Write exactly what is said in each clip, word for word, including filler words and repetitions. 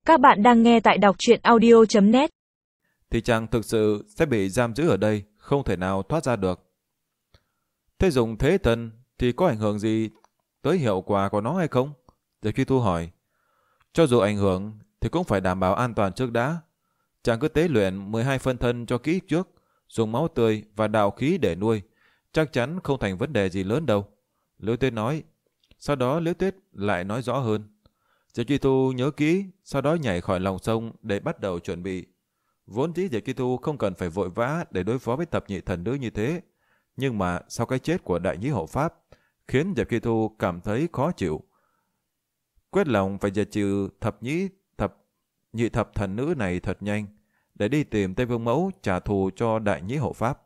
Các bạn đang nghe tại đọc truyện audio chấm net. Thì chàng thực sự sẽ bị giam giữ ở đây, không thể nào thoát ra được. Thế dùng thế thần thì có ảnh hưởng gì tới hiệu quả của nó hay không? Diệp Truy Tu hỏi. Cho dù ảnh hưởng thì cũng phải đảm bảo an toàn trước đã. Chàng cứ tế luyện mười hai phân thân cho kỹ trước, dùng máu tươi và đạo khí để nuôi, chắc chắn không thành vấn đề gì lớn đâu. Liễu Tuyết nói. Sau đó Liễu Tuyết lại nói rõ hơn. Diệp Truy Tu nhớ kỹ, sau đó nhảy khỏi lòng sông để bắt đầu chuẩn bị. Vốn dĩ Diệp Truy Tu không cần phải vội vã để đối phó với thập nhị thần nữ như thế, nhưng mà sau cái chết của đại nhĩ hộ pháp, khiến Diệp Truy Tu cảm thấy khó chịu. Quyết lòng phải diệt trừ thập nhĩ thập nhị thập thần nữ này thật nhanh, để đi tìm Tây Vương Mẫu trả thù cho đại nhĩ hộ pháp.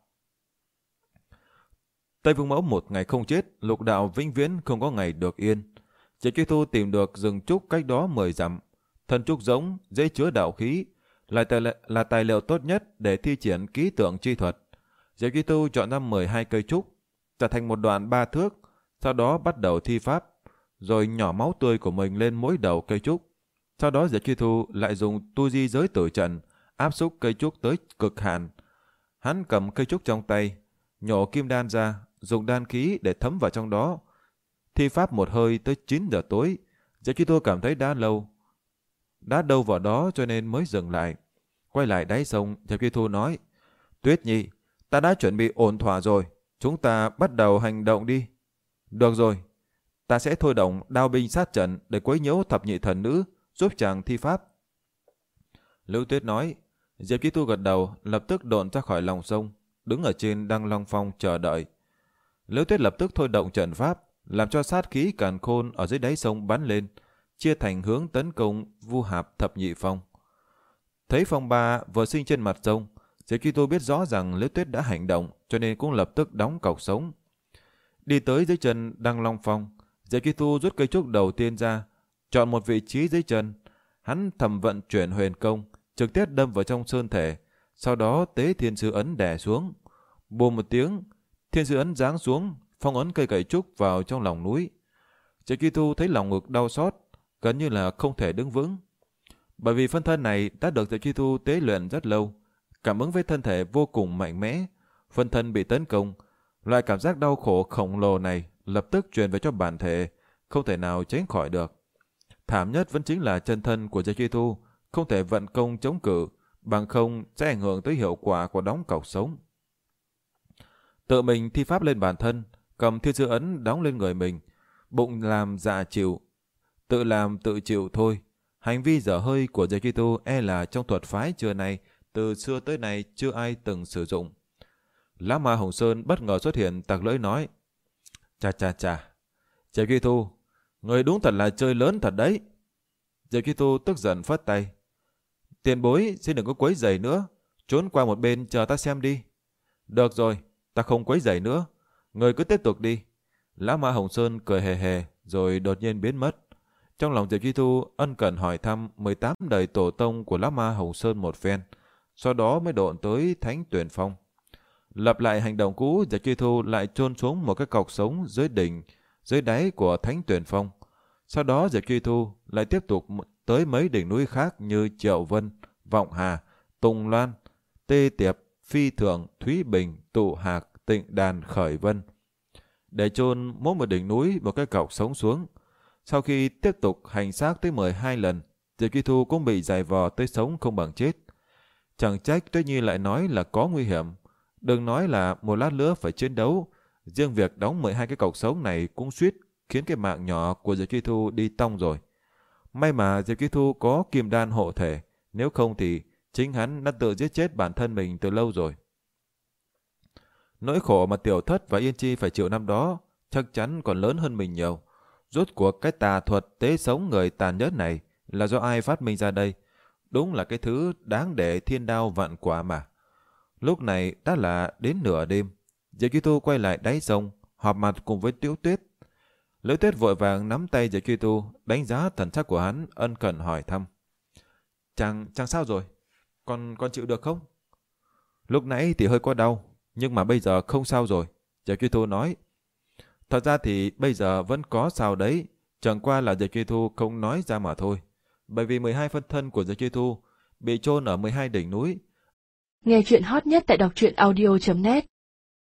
Tây Vương Mẫu một ngày không chết, lục đạo vĩnh viễn không có ngày được yên. Diệp Truy Tu tìm được rừng trúc cách đó mười dặm, thân trúc giống, dễ chứa đạo khí, là tài, liệu, là tài liệu tốt nhất để thi triển ký tượng chi thuật. Diệp Truy Tu chọn ra mười hai cây trúc, trở thành một đoạn ba thước, sau đó bắt đầu thi pháp, rồi nhỏ máu tươi của mình lên mỗi đầu cây trúc. Sau đó Diệp Truy Tu lại dùng tu di giới tử trận, áp xúc cây trúc tới cực hạn. Hắn cầm cây trúc trong tay, nhổ kim đan ra, dùng đan khí để thấm vào trong đó. Thi pháp một hơi tới chín giờ tối, Diệp Truy Tu cảm thấy đã lâu, đã đâu vào đó cho nên mới dừng lại. Quay lại đáy sông, Diệp Truy Tu nói, Tuyết Nhi, ta đã chuẩn bị ổn thỏa rồi, chúng ta bắt đầu hành động đi. Được rồi, ta sẽ thôi động đao binh sát trận để quấy nhiễu thập nhị thần nữ, giúp chàng thi pháp. Liễu Tuyết nói. Diệp Truy Tu gật đầu, lập tức độn ra khỏi lòng sông, đứng ở trên Đăng Long Phong chờ đợi. Liễu Tuyết lập tức thôi động trận pháp, làm cho sát khí càn khôn ở dưới đáy sông bắn lên, chia thành hướng tấn công Vu Hạp thập nhị phong. Thấy phong ba vừa sinh trên mặt sông, Diệp Truy Tu biết rõ rằng Liễu Tuyết đã hành động, cho nên cũng lập tức đóng cọc sống. Đi tới dưới chân Đăng Long Phong, Diệp Truy Tu rút cây trúc đầu tiên ra, chọn một vị trí dưới chân. Hắn thầm vận chuyển huyền công, trực tiếp đâm vào trong sơn thể, sau đó tế thiên sư ấn đè xuống. Bùm một tiếng, thiên sư ấn giáng xuống, phong ấn cây cậy trúc vào trong lòng núi. Diệp Truy Tu thấy lòng ngực đau xót, gần như là không thể đứng vững. Bởi vì phân thân này đã được Diệp Truy Tu tế luyện rất lâu, cảm ứng với thân thể vô cùng mạnh mẽ. Phân thân bị tấn công, loại cảm giác đau khổ khổng lồ này lập tức truyền về cho bản thể, không thể nào tránh khỏi được. Thảm nhất vẫn chính là chân thân của Diệp Truy Tu không thể vận công chống cự, bằng không sẽ ảnh hưởng tới hiệu quả của đóng cọc sống. Tự mình thi pháp lên bản thân, cầm thiên sư ấn đóng lên người mình, bụng làm dạ chịu, tự làm tự chịu thôi. Hành vi dở hơi của Diệp Truy Tu e là trong thuật phái trưa này, từ xưa tới nay chưa ai từng sử dụng. Lão Ma Hồng Sơn bất ngờ xuất hiện, tặc lưỡi nói, chà chà chà, Diệp Truy Tu, người đúng thật là chơi lớn thật đấy. Diệp Truy Tu tức giận phất tay, tiền bối xin đừng có quấy rầy nữa, trốn qua một bên chờ ta xem đi. Được rồi, ta không quấy rầy nữa, người cứ tiếp tục đi. Lão Ma Hồng Sơn cười hề hề rồi đột nhiên biến mất. Trong lòng Diệp Truy Tu ân cần hỏi thăm mười tám đời tổ tông của Lão Ma Hồng Sơn một phen, sau đó mới độn tới Thánh Tuyền Phong. Lặp lại hành động cũ, Diệp Truy Tu lại chôn xuống một cái cọc sống dưới đỉnh, dưới đáy của Thánh Tuyền Phong. Sau đó Diệp Truy Tu lại tiếp tục tới mấy đỉnh núi khác như Triệu Vân, Vọng Hà, Tùng Loan, Tê Tiệp, Phi Thượng, Thúy Bình, Tụ Hạc, Tịnh Đàn, Khởi Vân, để chôn mỗi một đỉnh núi một cái cọc sống xuống. Sau khi tiếp tục hành xác tới mười hai lần, Diệp Truy Tu cũng bị giày vò tới sống không bằng chết. Chẳng trách Tuyết Nhi lại nói là có nguy hiểm. Đừng nói là một lát nữa phải chiến đấu, riêng việc đóng mười hai cái cọc sống này cũng suýt khiến cái mạng nhỏ của Diệp Truy Tu đi tong rồi. May mà Diệp Truy Tu có kim đan hộ thể, nếu không thì chính hắn đã tự giết chết bản thân mình từ lâu rồi. Nỗi khổ mà Tiểu Thất và Yên Chi phải chịu năm đó chắc chắn còn lớn hơn mình nhiều. Rốt cuộc cái tà thuật tế sống người tàn nhẫn này là do ai phát minh ra đây? Đúng là cái thứ đáng để thiên đao vạn quả mà. Lúc này đã là đến nửa đêm, Diệp Truy Tu quay lại đáy sông, họp mặt cùng với Liễu Tuyết. Liễu Tuyết vội vàng nắm tay Diệp Truy Tu, đánh giá thần sắc của hắn, ân cần hỏi thăm. Chàng, chàng sao rồi? Con, con chịu được không? Lúc nãy thì hơi có đau, nhưng mà bây giờ không sao rồi, Diệp Truy Tu nói. Thật ra thì bây giờ vẫn có sao đấy, chẳng qua là Diệp Truy Tu không nói ra mà thôi. bởi vì mười hai phân thân của giới Chư Thu bị chôn ở mười hai đỉnh núi. Nghe chuyện hot nhất tại đọc truyện audio chấm net